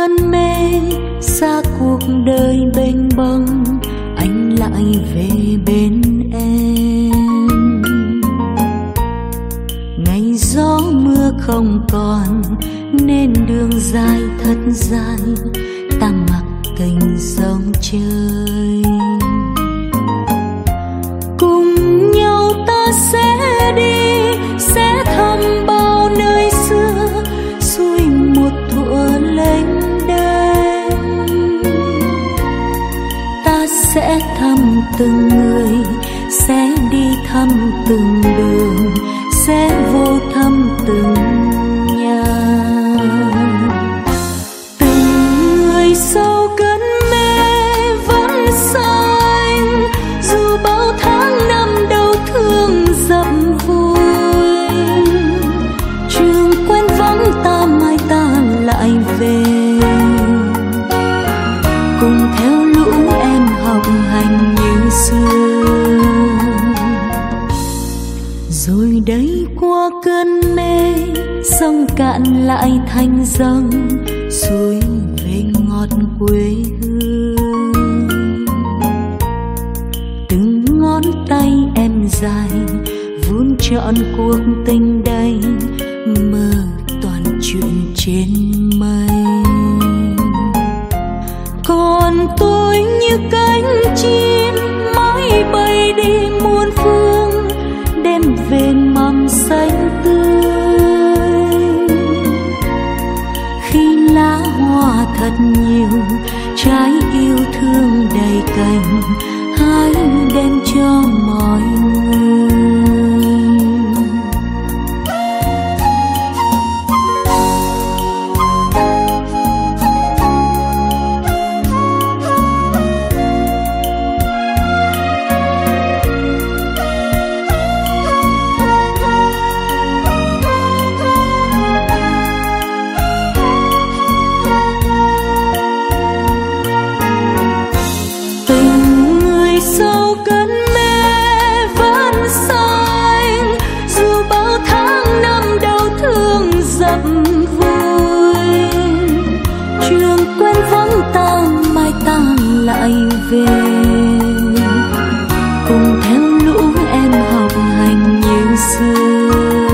cơn mê xa cuộc đời bênh bâng, anh lại về bên em. Ngày gió mưa không còn nên đường dài thật dài, ta mặc cành sông chơi. Cùng nhau ta sẽ đi, sẽ thăm bao nơi xưa, xuôi một thuở lênh đênh. Ta sẽ thăm từng người, sẽ đi thăm từng đường, sẽ vô thăm từng nhà. Từng người sau cơn mê vẫn sau anh, dù bao tháng năm đau thương dập vùi. Trường quen vắng ta mai ta lại về, cùng theo lũ em học hành như xưa. Rồi đây qua cơn mê, sông cạn lại thành dâng, suối về ngọt quê hương. Từng ngón tay em dài vun trọn cuộc tình đây, mơ toàn chuyện trên mây. Còn tôi như cánh chim mãi bay đi muôn phương, đem về mầm xanh tươi. Khi lá hoa thật nhiều, trái yêu thương đầy cành, hãy đem cho mọi người. Lại về cùng theo lũ em học hành như xưa.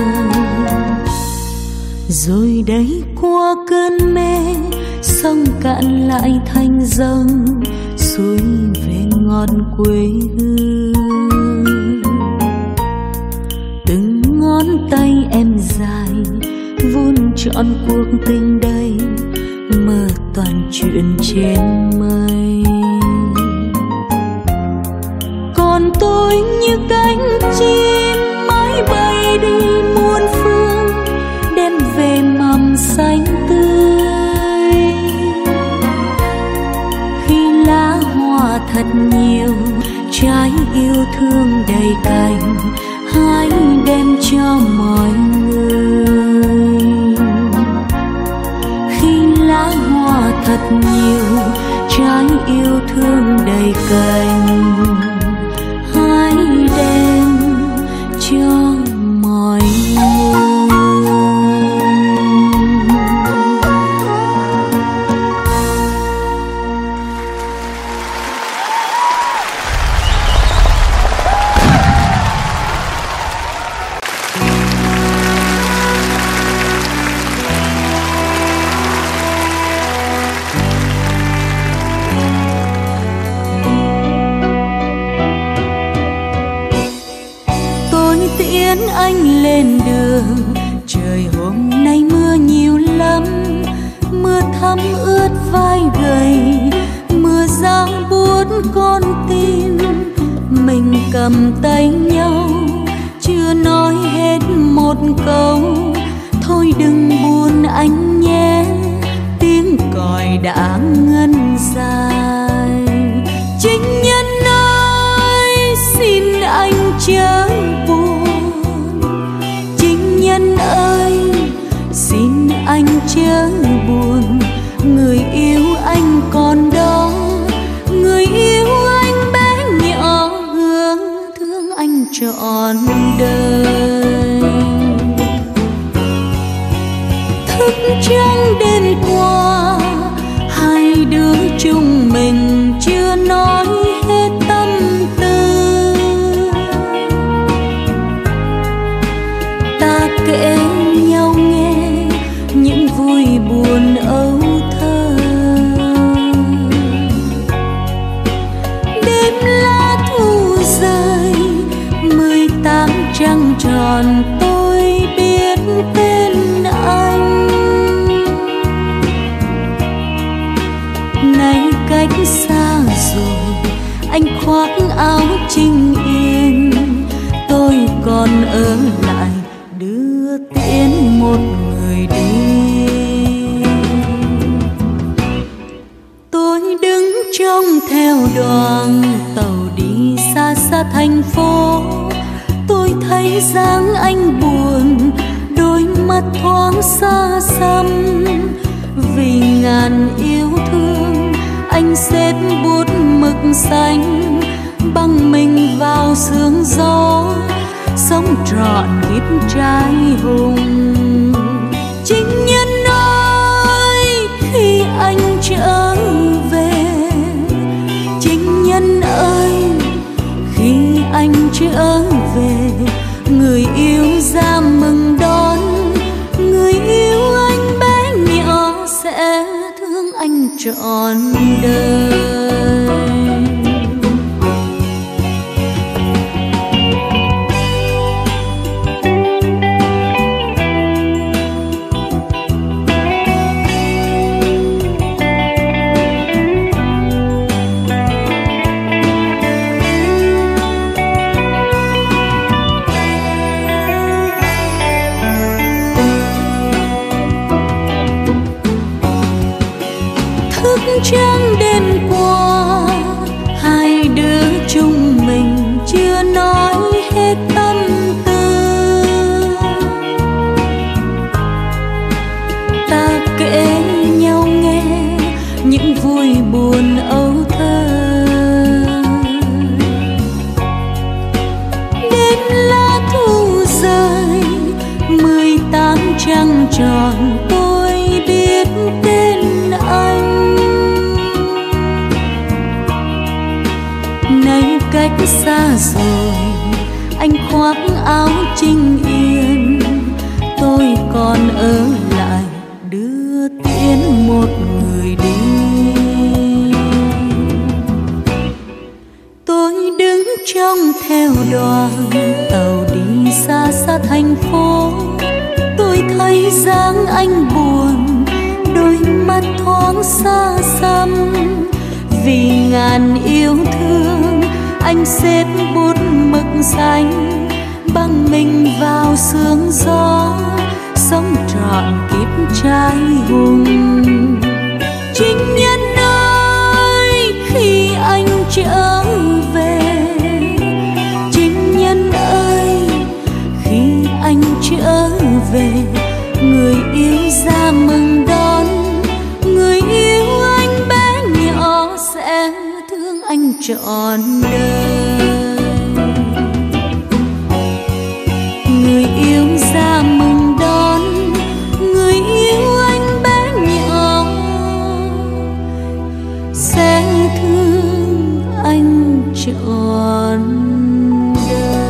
Rồi đây qua cơn mê, sông cạn lại thành dâng, suối về ngọt quê hương. Từng ngón tay em dài vun trọn cuộc tình đây, mơ toàn chuyện trên mây. Còn tôi như cánh chim mãi bay đi muôn phương, đem về mầm xanh tươi. Khi lá hoa thật nhiều, trái yêu thương đầy cành, hãy đem cho mọi người. Thật nhiều trái yêu thương đầy cành, hãy đem cho mọi người. Anh lên đường, trời hôm nay mưa nhiều lắm, mưa thấm ướt vai gầy, mưa giăng buốt con tim. Mình cầm tay nhau, chưa nói hết một câu, thôi đừng buồn anh nhé, tiếng còi đã ngân dài. Chính nhân ơi, xin anh chớ buồn. Nhân ơi, xin anh chớ buồn, người yêu anh còn đó, người yêu anh bé nhỏ hướng thương anh trọn đời. Thức trắng đêm qua Nay cách xa rồi, anh khoác áo chinh yên, tôi còn ở lại đưa tiễn một người đi. Tôi đứng trông theo đoàn tàu đi xa xa thành phố, tôi thấy dáng anh buồn, đôi mắt thoáng xa xăm. Vì ngàn yêu thương, anh xếp bút mực xanh, băng mình vào sương gió, sống trọn kiếp trai hùng. Chính nhân ơi, khi anh trở về, chính nhân ơi, khi anh trở về, người yêu ra mừng đón, người yêu anh bé nhỏ sẽ thương anh trọn đời. Trăng đêm qua, hai đứa chúng mình chưa nói hết tâm tư. Ta kể nhau nghe những vui buồn âu thơ, đến lá thu rơi 18 trăng tròn, tôi biết tên anh. Nay cách xa rồi, anh khoác áo chinh yên, tôi còn ở lại đưa tiễn một người đi. Tôi đứng trông theo đoàn tàu đi xa xa thành phố, tôi thấy dáng anh buồn, đôi mắt thoáng xa xăm. Vì ngàn yêu thương, anh xếp bút mực xanh, băng mình vào sương gió, sống trọn kiếp trai hùng. Chính nhân ơi, khi anh trở về, chính nhân ơi, khi anh trở về, người yêu ra mừng đón, người yêu anh bé nhỏ sẽ thương anh trọn đời. Người yêu ra mừng đón, người yêu anh bé nhỏ sẽ thương anh trọn đời.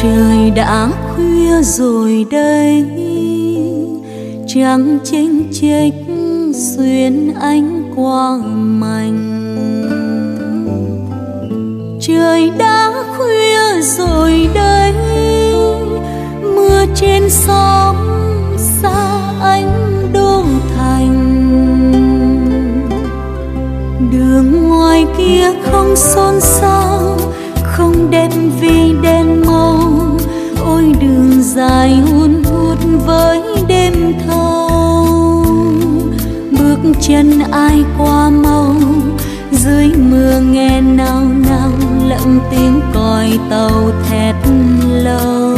Trời đã khuya rồi đây, trăng chênh chếch xuyên ánh quang mành. Trời đã khuya rồi đây, mưa trên xóm xa ánh đô thành. Đường ngoài kia không xôn xao, không đẹp vì đèn màu. Ôi đường dài hun hút với đêm thâu, bước chân ai qua mau, dưới mưa nghe nao nao lẫn tiếng còi tàu thét lâu.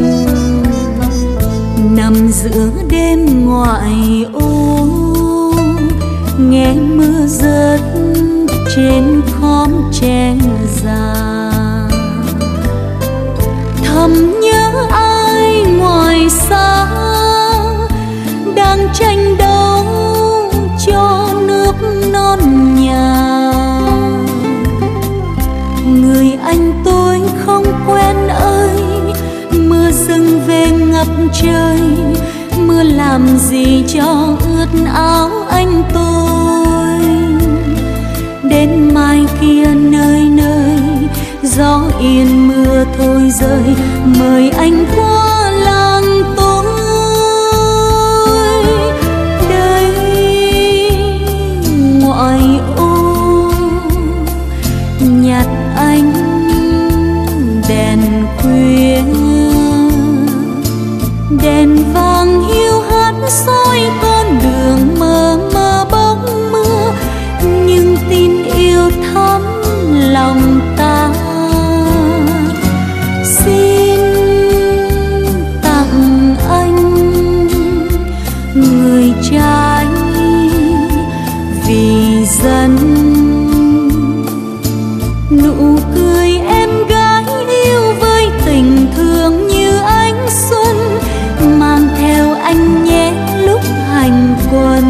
Nằm giữa đêm ngoại ô, nghe mưa rớt trên khóm tre già. Thầm nhớ ai ngoài xa, đang tranh đấu cho nước non nhà. Người anh tôi không quen ơi, mưa dâng về ngập trời. Mưa làm gì cho ướt áo anh tôi. Đến mai kia nơi nơi, gió yên mưa thôi rơi. Mời anh qua làng tôi. Đây ngoại ô, nhặt ánh đèn khuya. Đèn vàng hiu hắt soi con đường mờ mờ bóng mưa. Nhưng tin yêu thắm lòng ta. Xin tặng anh người trai vì dân. Nụ cười em gái yêu với tình thương như ánh xuân, mang theo anh nhé lúc hành quân.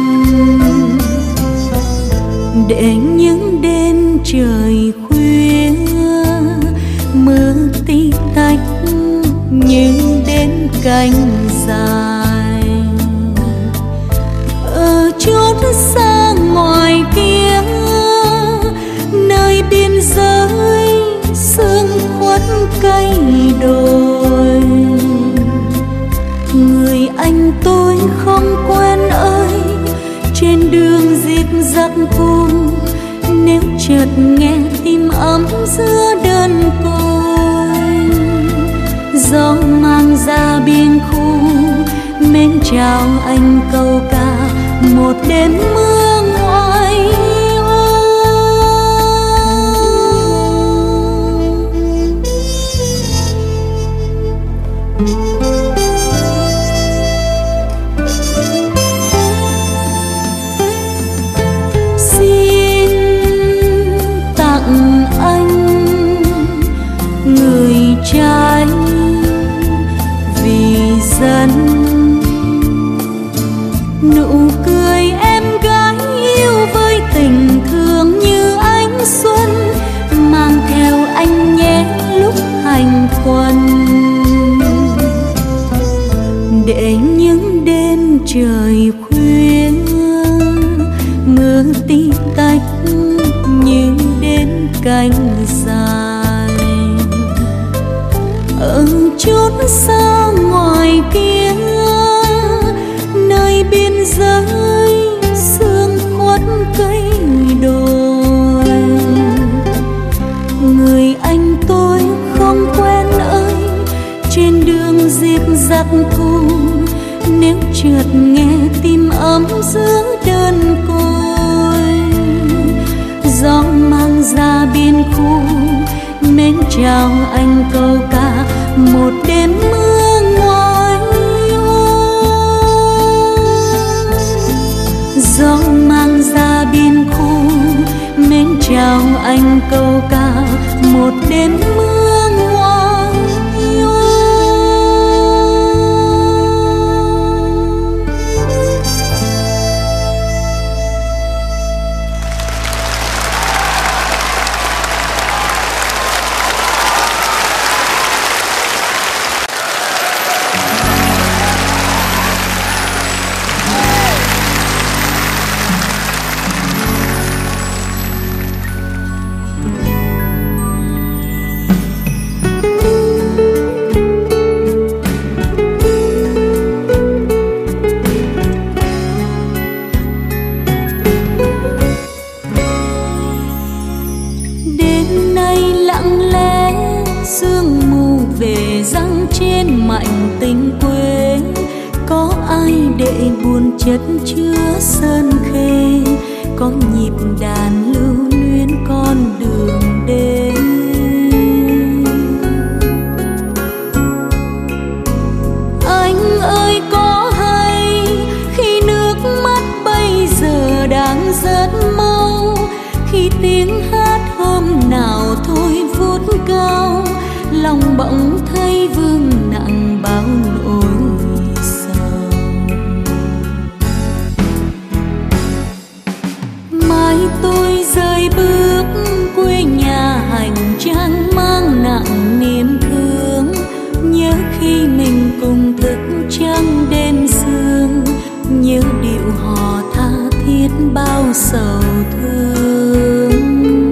Để những đêm trời khuya, mưa tí tách như đến cánh dài. Ở chốn xa ngoài kia, nơi biên giới sương khuất cây đồi. Người anh tôi không quen ơi, trên đường dịp dặc cùng. Nếu chợt nghe tim ấm giữa đơn côi, gió mang ra biên khu mến chào anh câu ca một đêm mưa ngoài ô. Xin tặng anh người trai vì dân. Nụ cười em gái yêu với tình thương như ánh xuân, mang theo anh nhé lúc hành quân. Để những đêm trời khuya, mưa tí tách như đến cánh dài. Ở chốn xa ngoài kia, nơi biên giới sương khuất cây đồi. Người anh tôi không quen ơi, trên đường dịp dặc cùng. Nếu chợt nghe tim ấm giữa đơn côi, gió mang ra biên khu mến chào anh câu ca một đêm mưa ngoài ô. Gió mang ra biên khu mến chào anh câu ca một đêm mưa ngoài ô. trên mảnh tình quê, có ai để buồn chất chứa sơn khê, có nhịp đàn lưu luyến con đường đến. Anh ơi có hay khi nước mắt bây giờ đang rất mau, khi tiếng hát hôm nào thôi vút cao, lòng bỗng thấy vương nặng bao nỗi sầu. Mai tôi rời bước quê nhà hành trang mang nặng niềm thương, nhớ khi mình cùng thức trắng đêm sương, nhớ điệu hò tha thiết bao sầu thương.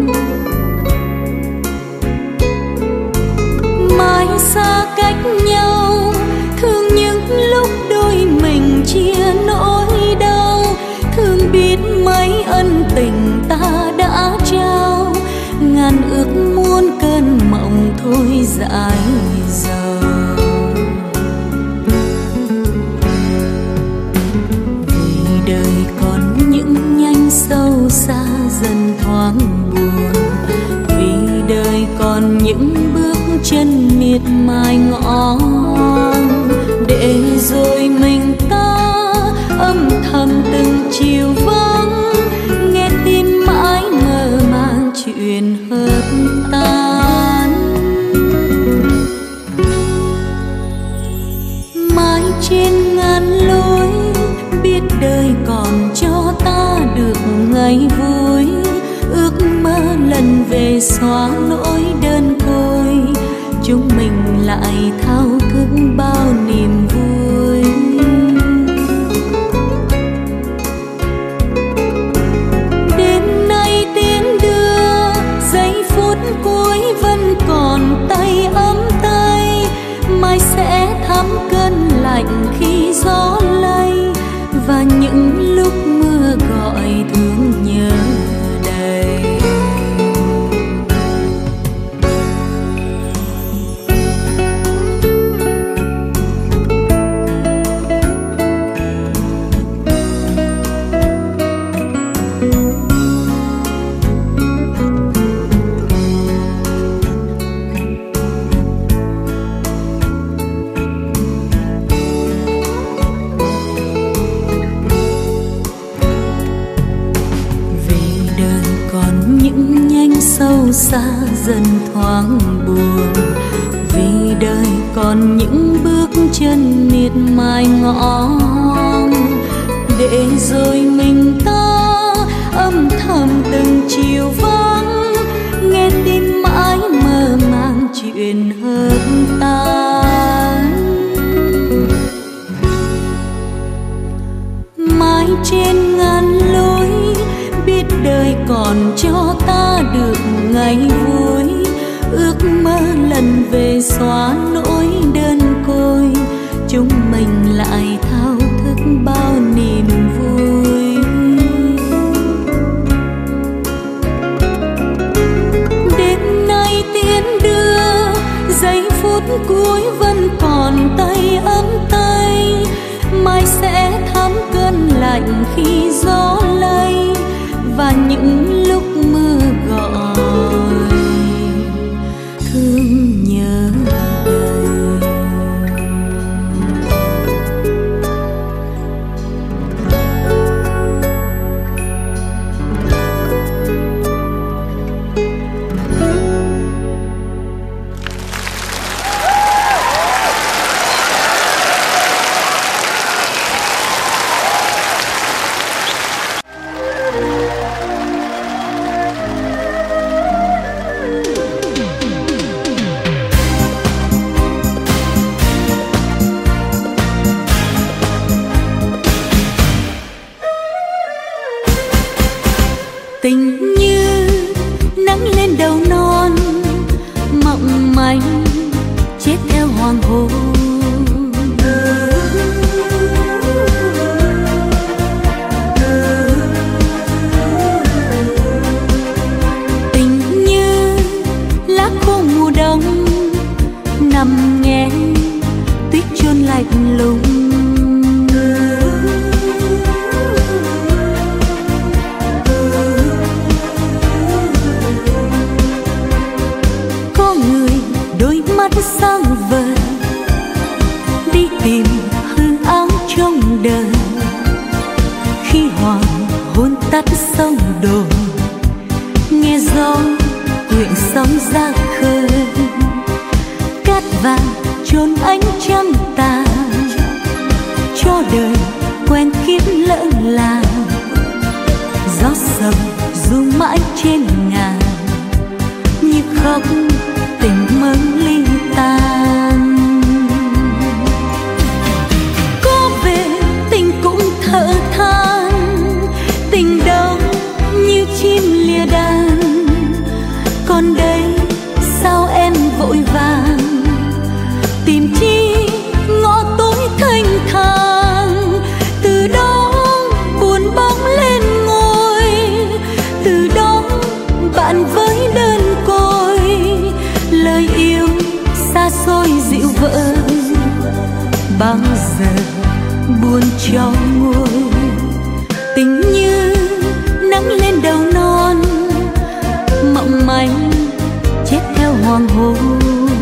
Mai xa cách nhau, thương những lúc đôi mình chia nỗi đau, thương biết mấy ân tình ta đã trao, ngàn ước muôn cơn mộng thôi dại dầu. Vì đời còn những nhánh sâu xa dần thoáng buồn, vì đời còn những bước chân miệt mài ngõ hoang, để rồi mình ta âm thầm từng chiều vắng, nghe tim mãi ngờ mang chuyện hợp tan. Mãi trên ngàn lối biết đời còn cho ta được ngày vui, ước mơ lần về xóa nỗi đơn côi, chúng mình lại thao thức bao niềm vui. Đêm nay tiếng đưa giây phút cuối vẫn còn tay ấm tay, mai sẽ thắm cơn lạnh khi gió lay, và những lúc mưa gọi thương nhớ đầy. Sâu xa dần thoáng buồn, vì đời còn những bước chân miệt mài ngõ hoang, để rồi mình ta âm thầm từng chiều vắng, nghe tim mãi mơ mang chuyện hợp tan. Mãi trên ngàn lối biết đời còn cho ta được ngày vui, ước mơ lần về xóa nỗi đơn côi, chúng mình lại thao thức bao niềm vui. Đêm nay tiến đưa giây phút cuối vẫn còn tay ấm tay, mai sẽ thắm cơn lạnh khi gió lay, và những lúc mưa gọi thương nhớ đời. Tình như nắng lên đầu non, mộng manh chết theo hoàng hôn. Tình như lá khô mùa đông nằm nghe chôn lạnh lùng. Có người đôi mắt sáng vời đi tìm hư áo trong đời, khi hoàng hôn tắt sông đổ, nghe gió quyện sóng ra khơi. Cát vàng chôn ánh trăng tàn, cho đời quen kiếp lỡ làng. Gió sầm ru mãi trên ngàn, nhịp khóc tình mơ ly tan. Có về tình cũng thở than, tình đâu như chim lìa đàn. Còn đây sao em vội vàng tìm chi ngõ tối thanh thang. Từ đó buồn bóng lên ngôi, từ đó bạn với đơn côi. Lời yêu xa xôi dịu vỡ, bao giờ buồn cho nguôi. Tình như nắng lên đầu non, mộng manh chết theo hoàng hôn.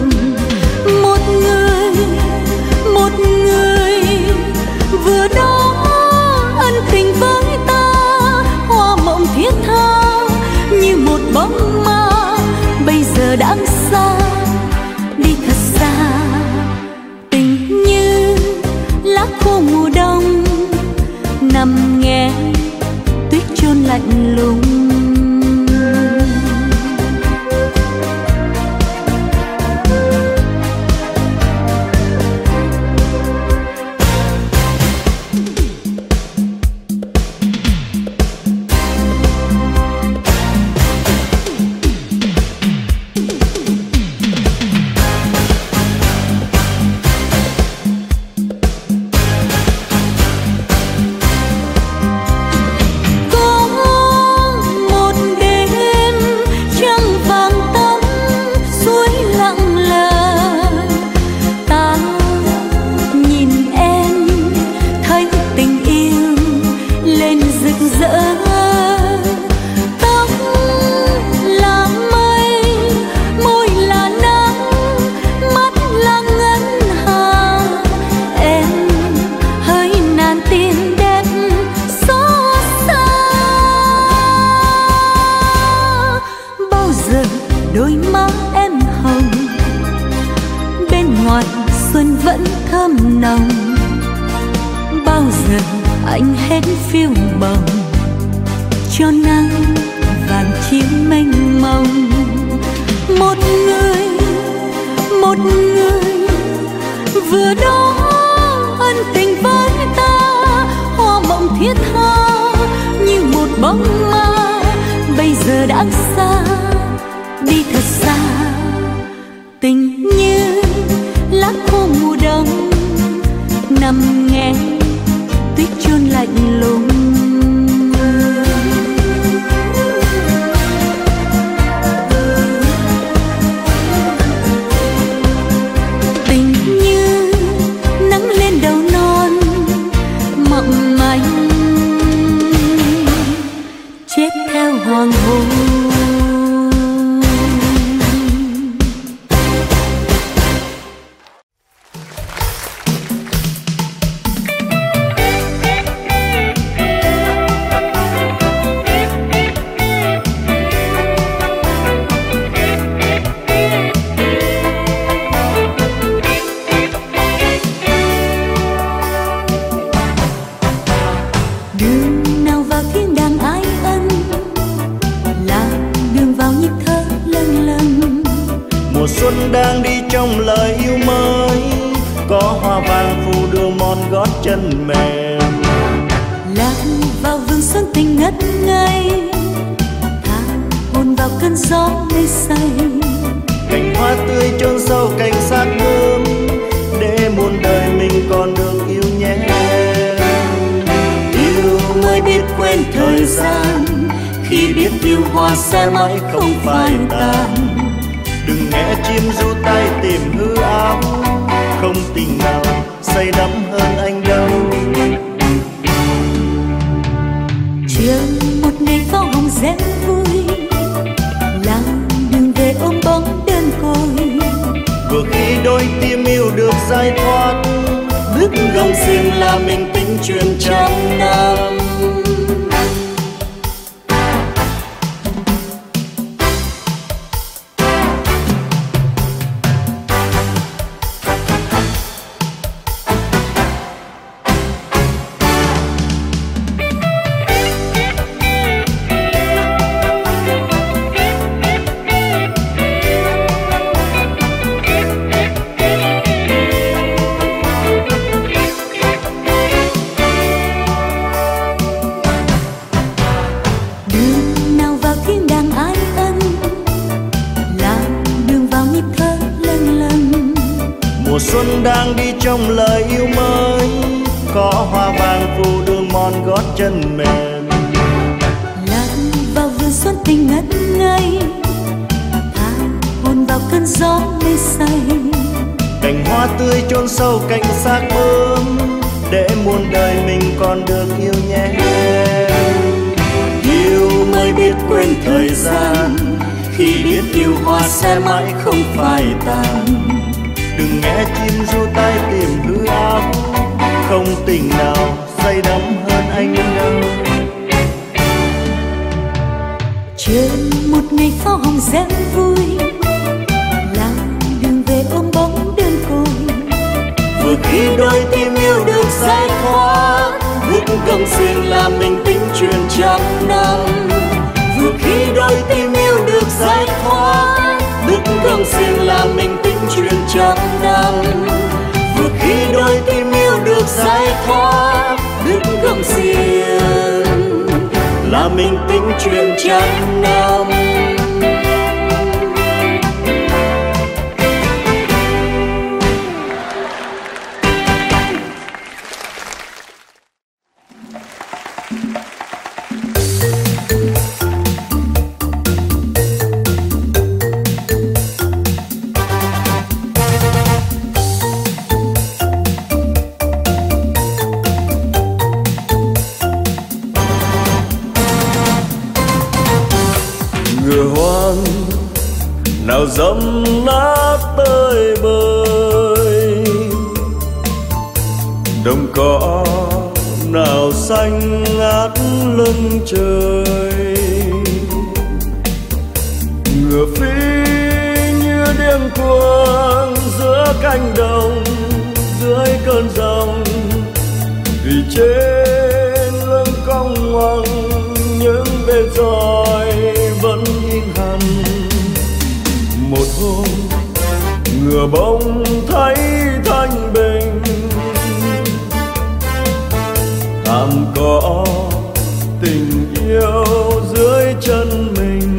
Một người vừa đó ân tình với ta, hoa mộng thiết tha như một bóng ma. Bây giờ đã xa, đi thật xa. Tình như lá khô mùa đông, nằm nghe tuyết chôn lạnh lùng. Đôi má em hồng, bên ngoài xuân vẫn thơm nồng. Bao giờ anh hết phiêu bồng, cho nắng vàng chiếm mênh mông. Một người vừa đó ân tình với ta, hoa mộng thiết tha như một bóng ma. Bây giờ đã xa, đi thật xa. Tình như lá khô mùa đông, nằm nghe tuyết chôn lạnh lùng. Tình như nắng lên đầu non, mộng manh chết theo hoàng hôn. Xuân đang đi trong lời yêu mới, có hoa vàng phủ đường mòn gót chân mềm. Lạc vào vườn xuân tình ngất ngây, tha hồn vào cơn gió mây say. Cành hoa tươi chôn sâu cành xác gươm, để muôn đời mình còn được yêu nhé. Yêu mới biết quên thời gian, khi biết yêu hoa sẽ mãi không phai tàn. Đừng nghe chim ru tay tìm hư áo, không tình nào vừa khi đôi tim yêu được giải thoát, bước gông xiềng là mình tính truyền trăm năm. Mùa xuân đang đi trong lời yêu mới, có hoa vàng phủ đường mòn gót chân mềm. Lạc vào vườn xuân tình ngất ngây, tha hồn vào cơn gió mây say. Cành hoa tươi chôn sâu cành xác bướm, để muôn đời mình còn được yêu nhé. Yêu mới biết quên thời gian, khi biết yêu hoa sẽ mãi không phai tàn. Đừng nghe chim ru tai tìm hư áo, không tình nào say đắm hơn anh đâu. Trên một ngày pháo hồng reo vui, làng đường về ôm bóng đơn côi. Vừa khi đôi tim yêu được giải thoát, bước gông xiềng là mình tính truyền trăm năm. Vừa khi đôi tim yêu được giải thoát, bước gông xiềng là mình tính truyền trăm năm. Vừa khi đôi tim yêu được giải thoát, bước gông xiềng là mình tính truyền trăm năm. Ngựa hoang nào dẫm nát tơi bời, đồng cỏ nào xanh ngát lưng trời. Ngựa phi như điên cuồng giữa cánh đồng, dưới cơn giông, vì trên lưng cong ngoằng những bề roi vẫn in hằn. Một hôm ngựa bỗng thấy thanh bình, thảm cỏ tình yêu dưới chân mình.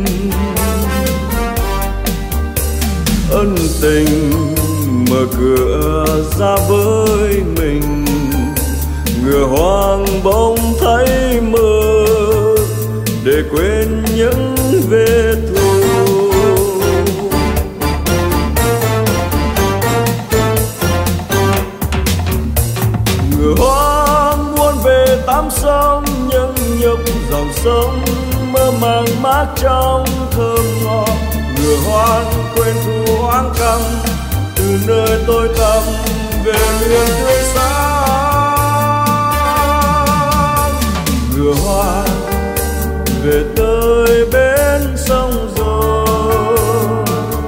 Ân tình mở cửa ra với mình, ngựa hoang bỗng thấy mơ để quên những vết thù. Ngựa hoang buôn về tám sông, nhưng nhịp dòng sông mơ màng mát trong thơm ngọt. Ngựa hoang quên thù hoang căm, từ nơi tôi thầm về miền tươi sáng. Ngựa hoang về tới bên sông rồi,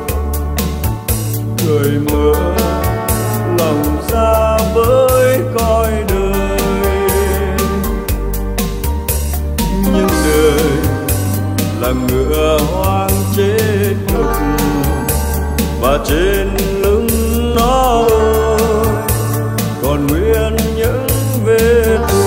cười mở lòng ra với cõi đời. Nhưng đời là ngựa hoang chết ngục, và trên lưng nó còn nguyên những vết thù.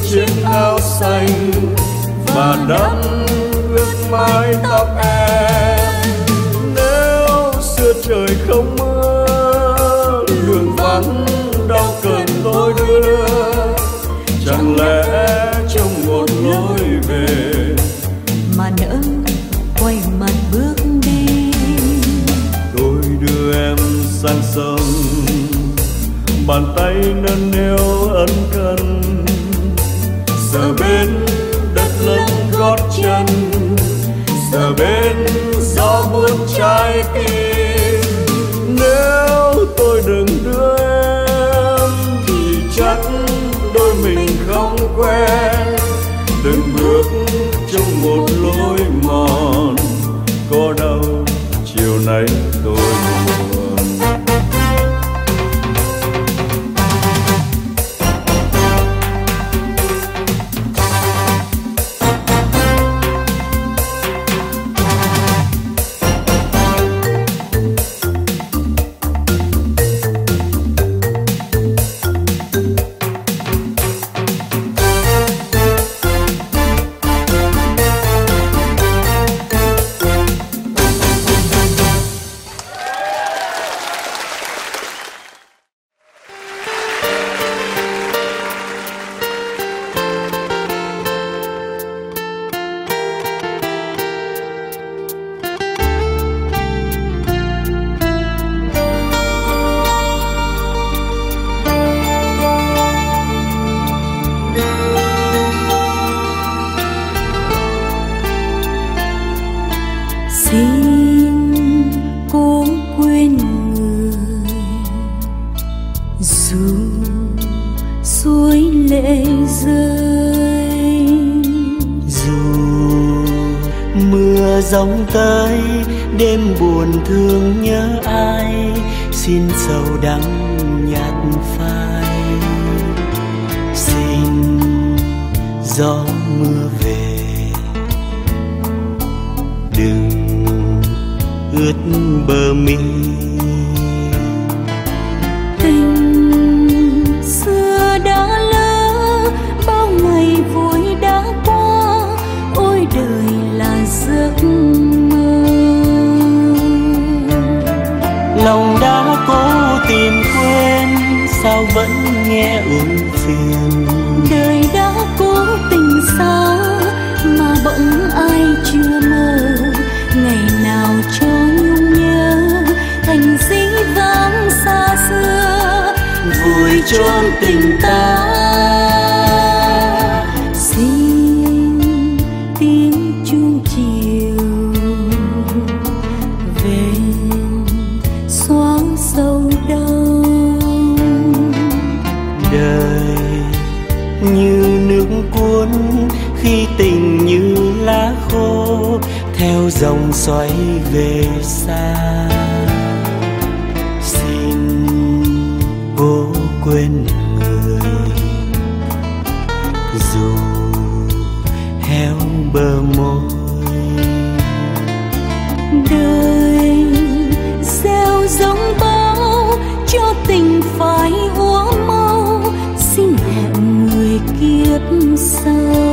chiếc áo xanh và đắm ướt mái tóc em. Nếu xưa trời không mưa, đường vắng đau cần tôi đưa, chẳng lẽ trong một lối về mà nỡ quay mặt bước đi. Tôi đưa em sang sông, bàn tay nâng niu ân cần, giờ bên đất lấp gót chân, giờ bên gió buốt trái tim. Nếu tôi đừng đưa em thì chắc đôi mình không quen. Đừng bước trong một lối mòn, có đâu chiều nay tôi buồn. Giông tới đêm buồn thương nhớ ai, xin sầu đắng nhạt phai. Xin gió mưa về, đừng ướt bờ mi. Tình xưa đã lỡ, bao ngày vui đã qua, ôi đời là giấc mơ. Lòng đã cố tìm quên, sao vẫn nghe ưu phiền. Đời đã cố tình xa, mà bỗng ai chưa mơ. Ngày nào cho nhung nhớ, thành dĩ vãng xa xưa, vùi chôn tình ta. Khi tình như lá khô theo dòng xoáy về xa, xin cố quên người dù héo bờ môi. Đời gieo giống bao cho tình phải úa mau, xin hẹn người kiếp sau.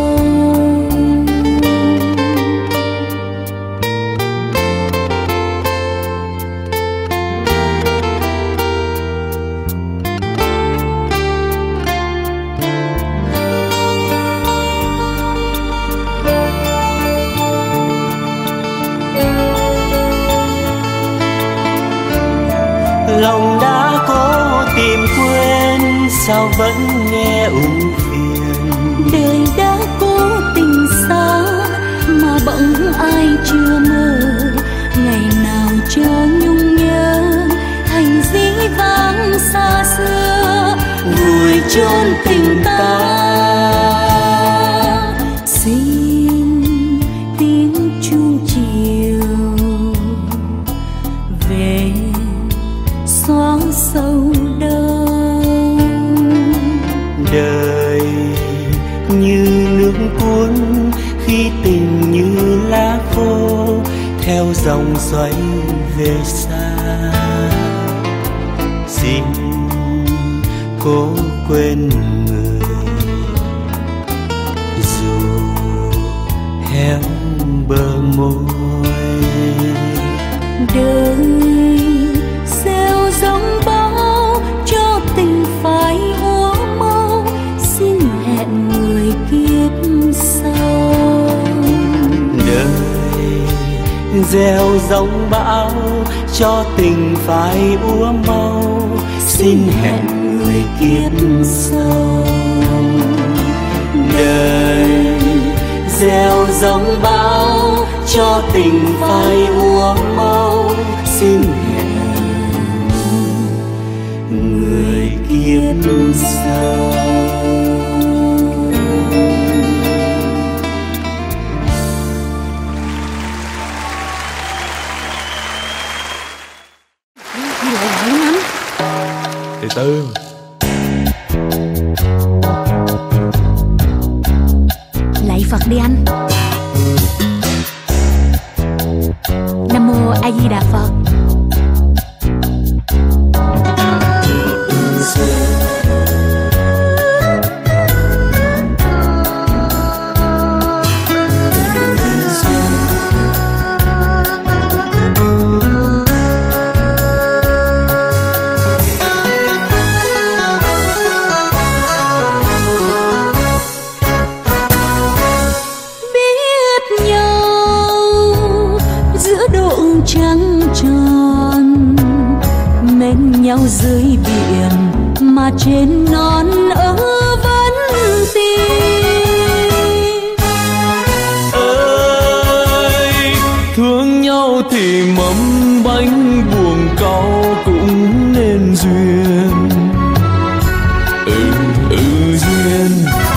Lòng đã cố tìm quên, sao vẫn nghe ưu phiền. Đời đã cố tình xa, mà bỗng ai chưa mơ. Ngày nào cho nhung nhớ, thành dĩ vãng xa xưa, vùi chôn tình ta. Xin tiếng chuông chiều về xóa sâu đâu. Đời như nước cuốn, khi tình như lá khô theo dòng xoáy về xa. Xin cố quên người môi. Đời gieo giống bão cho tình phai úa mau, xin hẹn người kiếp sau. Đời gieo giống bão cho tình phai úa mau, xin hẹn người kiếp sau. Đời gieo giống bão cho tình phai úa mau, xin hẹn người kiếp sau. Đi lại lắm anh. Từ từ. Lạy Phật đi anh. Nam mô A Di Đà Phật. Trăng tròn mến nhau dưới biển mà trên non ơ vẫn tìm. Ơi thương nhau thì mâm bánh, buồn cau cũng nên duyên. Duyên.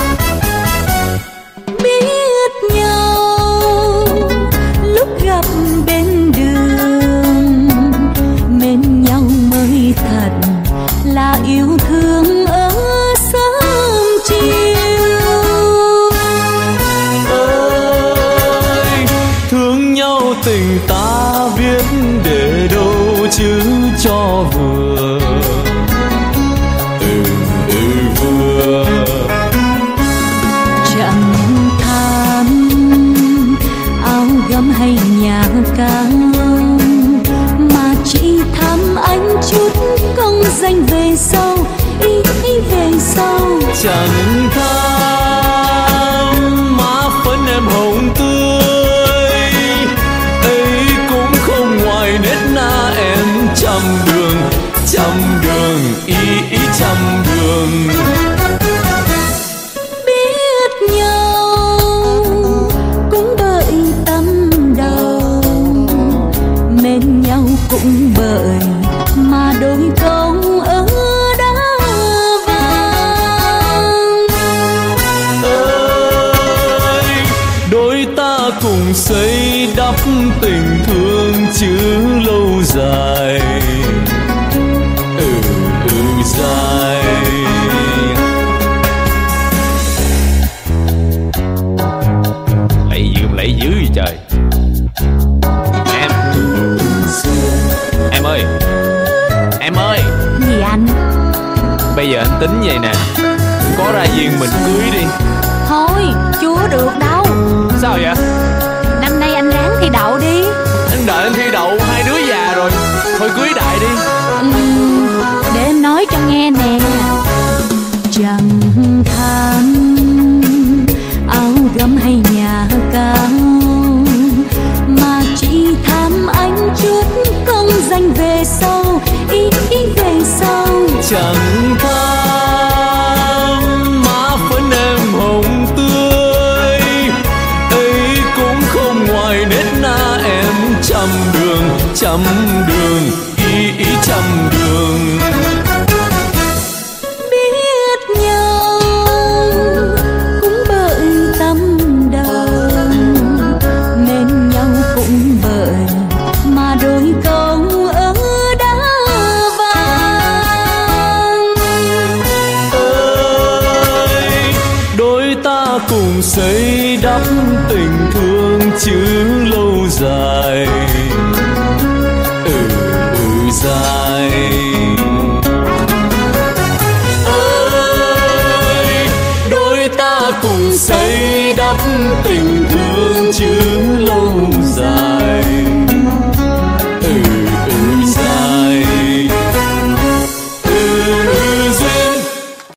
Biết nhau lúc gặp bên đường, mến nhau mới thật là yêu thương ở sớm chiều. Ơi thương nhau tình ta viết để đâu chứ cho vừa. Vừa chẳng tham áo gấm hay nhà cao, mà chỉ tham anh chút công danh về sau, ý về sau. chẳng tham má phấn em hồng tươi, ấy cũng không ngoài nét na em trăm đường ý trăm đường. Biết nhau cũng bởi tâm đầu, mến nhau cũng bởi mà đôi câu ở đá vàng. Ơi đôi ta cùng xây đắp tình thương chứ lâu dài. Dài lấy dữ gì trời. Em ơi Gì anh? bây giờ anh tính vậy nè, có ra duyên mình cưới đi. Thôi chưa được đâu. Sao vậy? Năm nay anh ráng thi đậu đi. Anh đợi anh thi đậu, hai đứa già rồi, thôi cưới đại đi. Để em nói cho nghe nè. Chẳng tham áo gấm hay nhà cao, mà chỉ tham anh chút công danh về sau, ý về sau. Chẳng tham má phấn em hồng tươi, ấy cũng không ngoài nét na em trăm đường ý trăm đường. Biết nhau cũng bởi tâm đầu, mến nhau cũng bởi mà đôi câu ở đá vàng. Ơi đôi ta cùng xây đắp tình thương chứ lâu dài. Dài ơi đôi ta cùng xây đắp tình